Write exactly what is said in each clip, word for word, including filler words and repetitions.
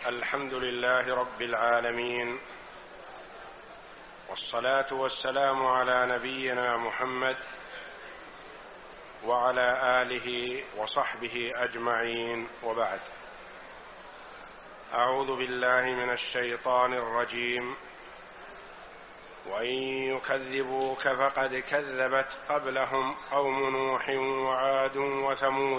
الحمد لله رب العالمين، والصلاة والسلام على نبينا محمد وعلى آله وصحبه أجمعين، وبعد. أعوذ بالله من الشيطان الرجيم. وإن يكذبوك فقد كذبت قبلهم قوم نوح وعاد وثمود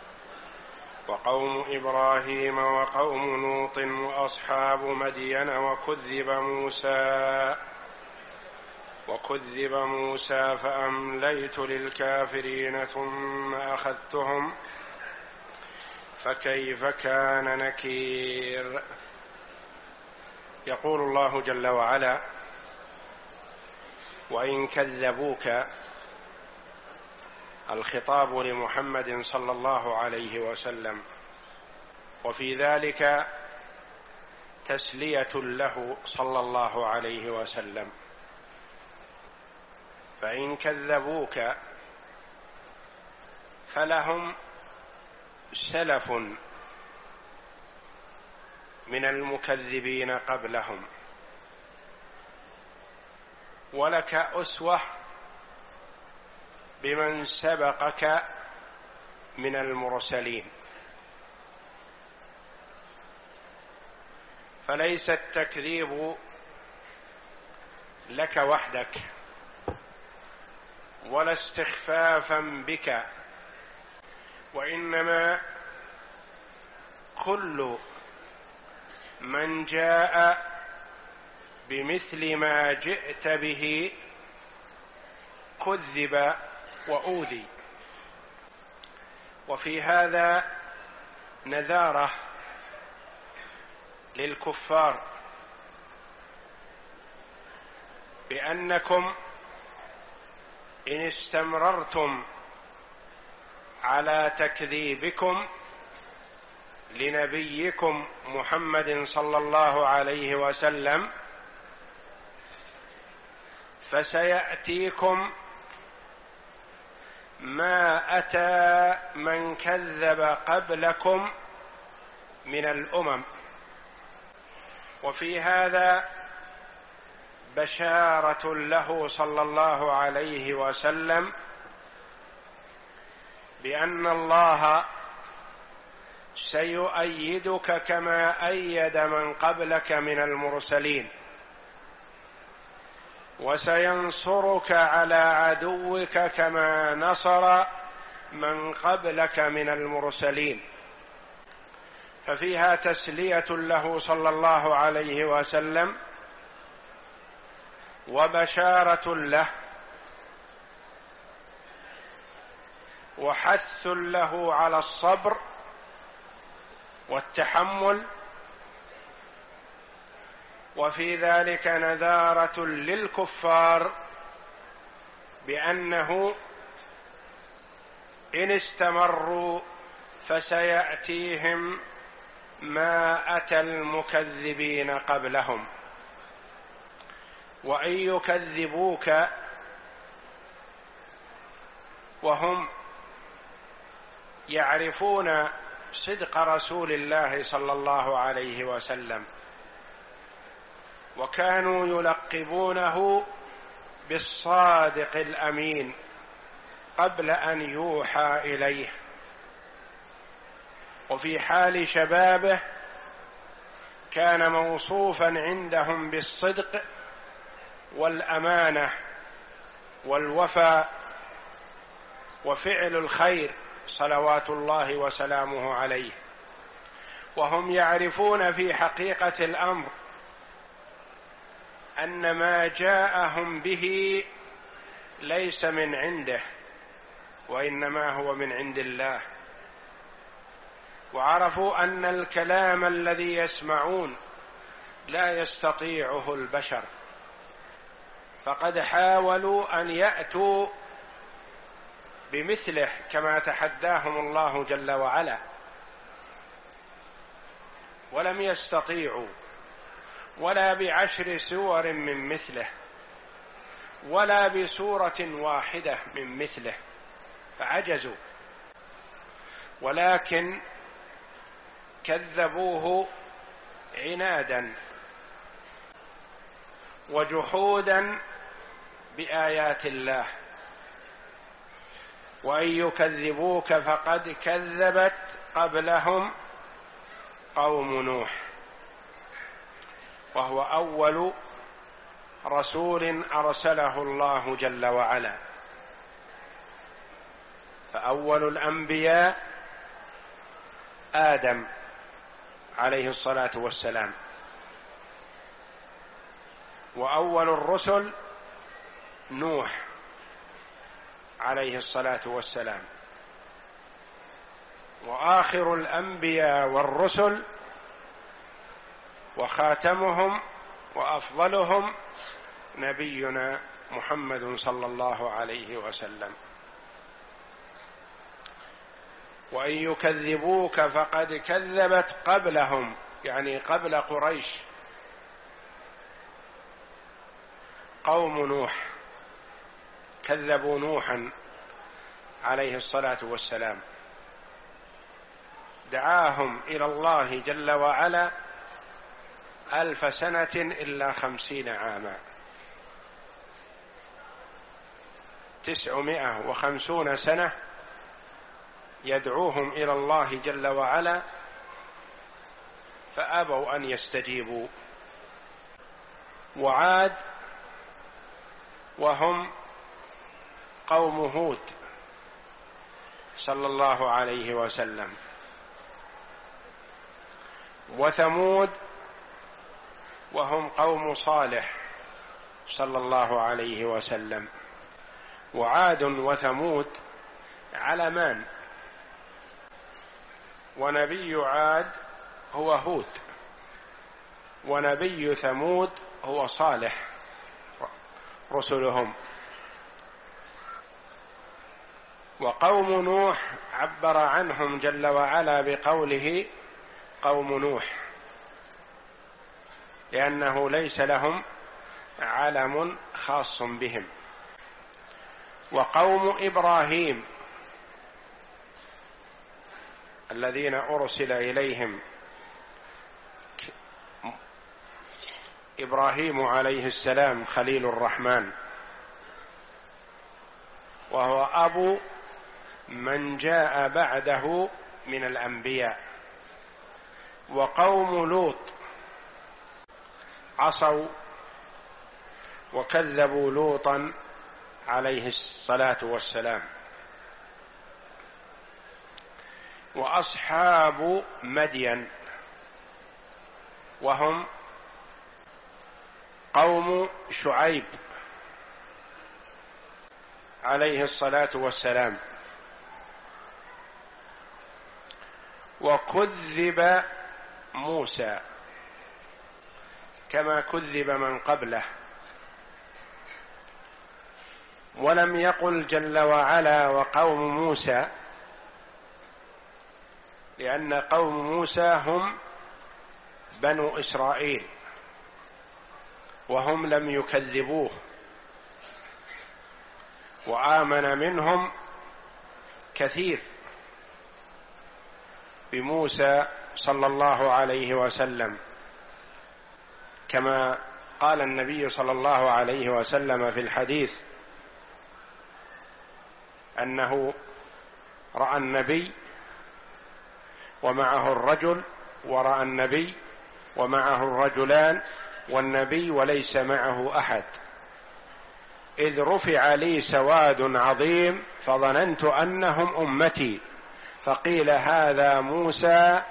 وقوم إبراهيم وقوم لوط وأصحاب مدين وكذب موسى وكذب موسى فأمليت للكافرين ثم أخذتهم فكيف كان نكير. يقول الله جل وعلا: وإن كذبوك، الخطاب لمحمد صلى الله عليه وسلم، وفي ذلك تسلية له صلى الله عليه وسلم. فإن كذبوك فلهم سلف من المكذبين قبلهم، ولك أسوة بمن سبقك من المرسلين. فليس التكذيب لك وحدك ولا استخفافا بك، وإنما كل من جاء بمثل ما جئت به كذب وأوذي. وفي هذا نذارة للكفار بأنكم إن استمررتم على تكذيبكم لنبيكم محمد صلى الله عليه وسلم فسيأتيكم ما أتى من كذب قبلكم من الأمم. وفي هذا بشارة له صلى الله عليه وسلم بأن الله سيؤيدك كما أيد من قبلك من المرسلين، وسينصرك على عدوك كما نصر من قبلك من المرسلين. ففيها تسلية له صلى الله عليه وسلم وبشارة له وحث له على الصبر والتحمل، وفي ذلك نذارة للكفار بأنه إن استمروا فسيأتيهم ما أتى المكذبين قبلهم. وإن يكذبوك وهم يعرفون صدق رسول الله صلى الله عليه وسلم، وكانوا يلقبونه بالصادق الأمين قبل أن يوحى إليه، وفي حال شبابه كان موصوفا عندهم بالصدق والأمانة والوفاء وفعل الخير صلوات الله وسلامه عليه. وهم يعرفون في حقيقة الأمر أن ما جاءهم به ليس من عنده، وإنما هو من عند الله. وعرفوا أن الكلام الذي يسمعون لا يستطيعه البشر، فقد حاولوا أن يأتوا بمثله كما تحداهم الله جل وعلا، ولم يستطيعوا، ولا بعشر سور من مثله، ولا بسورة واحدة من مثله، فعجزوا. ولكن كذبوه عنادا وجحودا بآيات الله، وإن يكذبوك فقد كذبت قبلهم قوم نوح، وهو أول رسول أرسله الله جل وعلا، فأول الأنبياء آدم عليه الصلاة والسلام، وأول الرسل نوح عليه الصلاة والسلام، وآخر الأنبياء والرسل وخاتمهم وأفضلهم نبينا محمد صلى الله عليه وسلم. وإن يكذبوك فقد كذبت قبلهم، يعني قبل قريش، قوم نوح، كذبوا نوحا عليه الصلاة والسلام، دعاهم إلى الله جل وعلا ألف سنة إلا خمسين عاما، تسعمائة وخمسون سنة يدعوهم إلى الله جل وعلا فأبوا أن يستجيبوا. وعاد وهم قوم هود صلى الله عليه وسلم، وثمود وهم قوم صالح صلى الله عليه وسلم. وعاد وثمود علمان، ونبي عاد هو هود، ونبي ثمود هو صالح رسلهم. وقوم نوح عبر عنهم جل وعلا بقوله قوم نوح، لأنه ليس لهم علم خاص بهم. وقوم إبراهيم الذين أرسل إليهم إبراهيم عليه السلام خليل الرحمن، وهو أبو من جاء بعده من الأنبياء. وقوم لوط عصوا وكذبوا لوطا عليه الصلاة والسلام. وأصحاب مدين وهم قوم شعيب عليه الصلاة والسلام. وكذب موسى كما كذب من قبله، ولم يقل جل وعلا وقوم موسى، لأن قوم موسى هم بنو إسرائيل وهم لم يكذبوه، وآمن منهم كثير بموسى صلى الله عليه وسلم، كما قال النبي صلى الله عليه وسلم في الحديث أنه رأى النبي ومعه الرجل، ورأى النبي ومعه الرجلان، والنبي وليس معه أحد، إذ رفع لي سواد عظيم فظننت أنهم أمتي، فقيل هذا موسى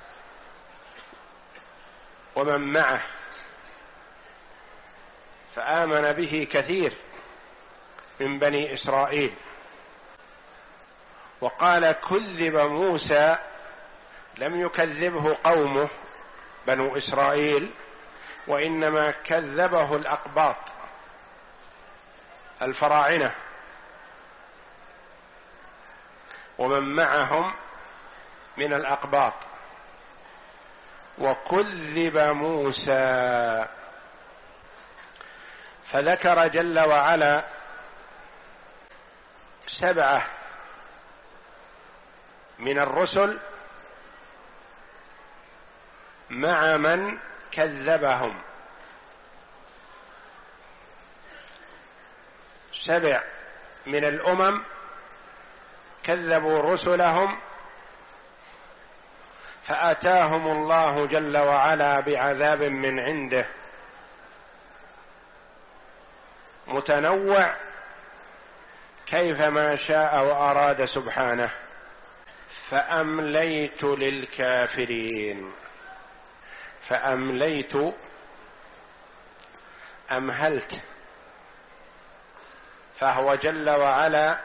ومن معه، فآمن به كثير من بني إسرائيل. وقال كذب موسى، لم يكذبه قومه بنو إسرائيل، وإنما كذبه الأقباط الفراعنة ومن معهم من الأقباط. وكذب موسى، فذكر جل وعلا سبعة من الرسل مع من كذبهم. سبع من الأمم كذبوا رسلهم فأتاهم الله جل وعلا بعذاب من عنده متنوع كيفما شاء وأراد سبحانه. فأمليت للكافرين، فأمليت أمهلت، فهو جل وعلا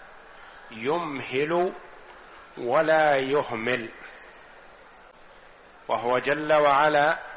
يمهل ولا يهمل، وهو جل وعلا